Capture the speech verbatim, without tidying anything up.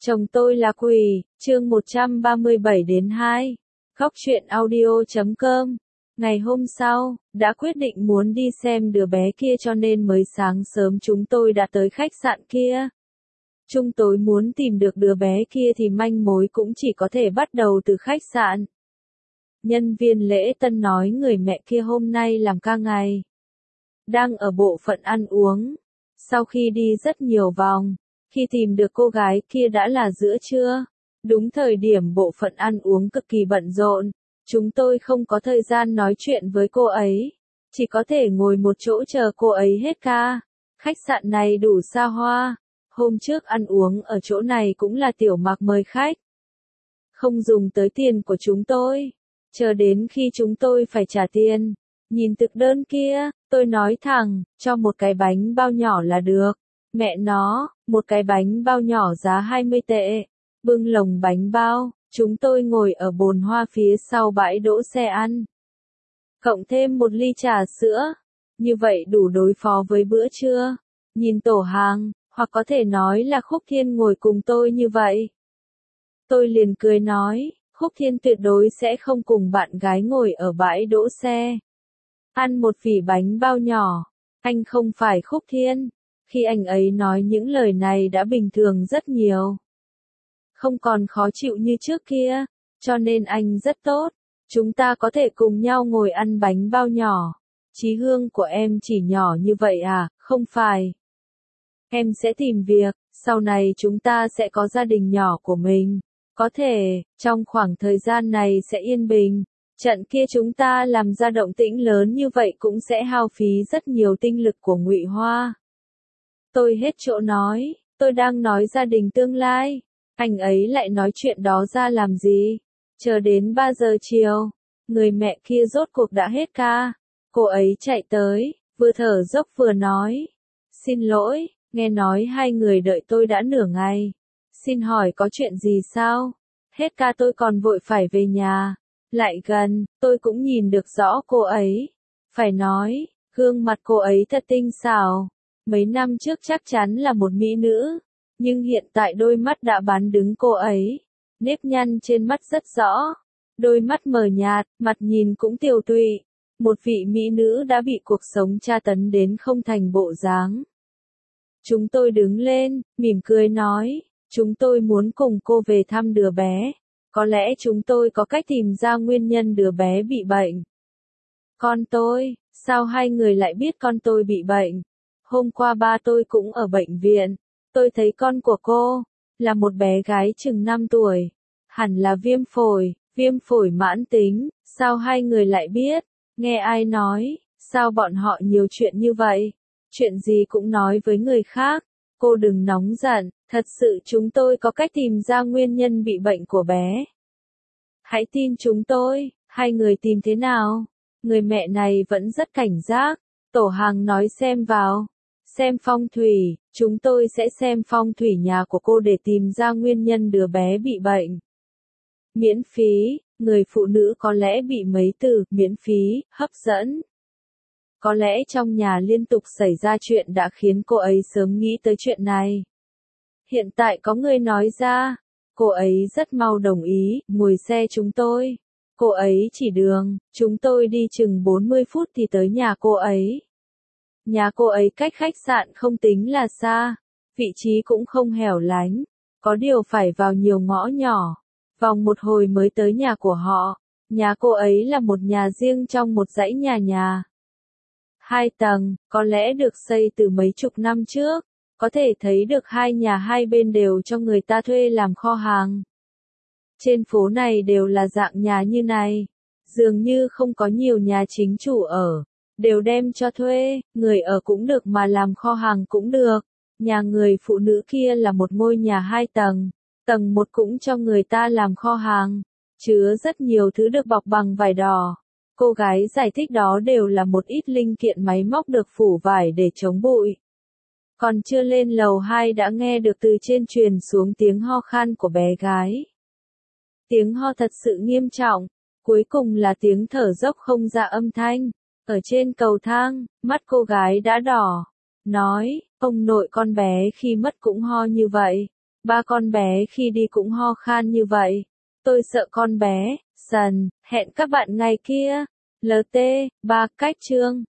Chồng tôi là quỷ, chương một trăm ba mươi bảy đến hai. Góc truyện audio chấm com. Ngày hôm sau, đã quyết định muốn đi xem đứa bé kia cho nên mới sáng sớm chúng tôi đã tới khách sạn kia. Chúng tôi muốn tìm được đứa bé kia thì manh mối cũng chỉ có thể bắt đầu từ khách sạn. Nhân viên lễ tân nói người mẹ kia hôm nay làm ca ngày. Đang ở bộ phận ăn uống. Sau khi đi rất nhiều vòng, khi tìm được cô gái kia đã là giữa trưa. Đúng thời điểm bộ phận ăn uống cực kỳ bận rộn. Chúng tôi không có thời gian nói chuyện với cô ấy. Chỉ có thể ngồi một chỗ chờ cô ấy hết ca. Khách sạn này đủ xa hoa. Hôm trước ăn uống ở chỗ này cũng là Tiểu Mạc mời khách. Không dùng tới tiền của chúng tôi. Chờ đến khi chúng tôi phải trả tiền. Nhìn thực đơn kia, tôi nói thẳng, cho một cái bánh bao nhỏ là được. Mẹ nó, một cái bánh bao nhỏ giá hai mươi tệ. Bưng lồng bánh bao, chúng tôi ngồi ở bồn hoa phía sau bãi đỗ xe ăn. Cộng thêm một ly trà sữa. Như vậy đủ đối phó với bữa trưa. Nhìn tổ hàng, hoặc có thể nói là Khúc Thiên ngồi cùng tôi như vậy. Tôi liền cười nói, Khúc Thiên tuyệt đối sẽ không cùng bạn gái ngồi ở bãi đỗ xe. Ăn một vỉ bánh bao nhỏ. Anh không phải Khúc Thiên. Khi anh ấy nói những lời này đã bình thường rất nhiều. Không còn khó chịu như trước kia. Cho nên anh rất tốt. Chúng ta có thể cùng nhau ngồi ăn bánh bao nhỏ. Chí Hương của em chỉ nhỏ như vậy à? Không phải. Em sẽ tìm việc. Sau này chúng ta sẽ có gia đình nhỏ của mình. Có thể, trong khoảng thời gian này sẽ yên bình. Trận kia chúng ta làm ra động tĩnh lớn như vậy cũng sẽ hao phí rất nhiều tinh lực của Ngụy Hoa. Tôi hết chỗ nói, tôi đang nói gia đình tương lai. Anh ấy lại nói chuyện đó ra làm gì? Chờ đến ba giờ chiều, người mẹ kia rốt cuộc đã hết ca. Cô ấy chạy tới, vừa thở dốc vừa nói. Xin lỗi, nghe nói hai người đợi tôi đã nửa ngày. Xin hỏi có chuyện gì sao? Hết ca tôi còn vội phải về nhà. Lại gần, tôi cũng nhìn được rõ cô ấy. Phải nói, gương mặt cô ấy thật tinh xảo. Mấy năm trước chắc chắn là một mỹ nữ. Nhưng hiện tại đôi mắt đã bán đứng cô ấy. Nếp nhăn trên mắt rất rõ. Đôi mắt mờ nhạt, mặt nhìn cũng tiều tụy. Một vị mỹ nữ đã bị cuộc sống tra tấn đến không thành bộ dáng. Chúng tôi đứng lên, mỉm cười nói. Chúng tôi muốn cùng cô về thăm đứa bé. Có lẽ chúng tôi có cách tìm ra nguyên nhân đứa bé bị bệnh. Con tôi, sao hai người lại biết con tôi bị bệnh? Hôm qua ba tôi cũng ở bệnh viện. Tôi thấy con của cô, là một bé gái chừng năm tuổi. Hẳn là viêm phổi, viêm phổi mãn tính. Sao hai người lại biết? Nghe ai nói, sao bọn họ nhiều chuyện như vậy? Chuyện gì cũng nói với người khác. Cô đừng nóng giận, thật sự chúng tôi có cách tìm ra nguyên nhân bị bệnh của bé. Hãy tin chúng tôi, hai người tìm thế nào? Người mẹ này vẫn rất cảnh giác. Tổ hàng nói xem vào. Xem phong thủy, chúng tôi sẽ xem phong thủy nhà của cô để tìm ra nguyên nhân đứa bé bị bệnh. Miễn phí, người phụ nữ có lẽ bị mấy từ miễn phí, hấp dẫn. Có lẽ trong nhà liên tục xảy ra chuyện đã khiến cô ấy sớm nghĩ tới chuyện này. Hiện tại có người nói ra, cô ấy rất mau đồng ý, ngồi xe chúng tôi. Cô ấy chỉ đường, chúng tôi đi chừng bốn mươi phút thì tới nhà cô ấy. Nhà cô ấy cách khách sạn không tính là xa, vị trí cũng không hẻo lánh, có điều phải vào nhiều ngõ nhỏ. Vòng một hồi mới tới nhà của họ. Nhà cô ấy là một nhà riêng trong một dãy nhà nhà. Hai tầng, có lẽ được xây từ mấy chục năm trước. Có thể thấy được hai nhà hai bên đều cho người ta thuê làm kho hàng. Trên phố này đều là dạng nhà như này. Dường như không có nhiều nhà chính chủ ở. Đều đem cho thuê, người ở cũng được mà làm kho hàng cũng được. Nhà người phụ nữ kia là một ngôi nhà hai tầng. Tầng một cũng cho người ta làm kho hàng. Chứa rất nhiều thứ được bọc bằng vải đỏ. Cô gái giải thích đó đều là một ít linh kiện máy móc được phủ vải để chống bụi. Còn chưa lên lầu hai đã nghe được từ trên truyền xuống tiếng ho khan của bé gái. Tiếng ho thật sự nghiêm trọng. Cuối cùng là tiếng thở dốc không ra âm thanh. Ở trên cầu thang, mắt cô gái đã đỏ. Nói, ông nội con bé khi mất cũng ho như vậy. Ba con bé khi đi cũng ho khan như vậy. Tôi sợ con bé, dần, hẹn các bạn ngày kia. lờ tê, ba cách chương.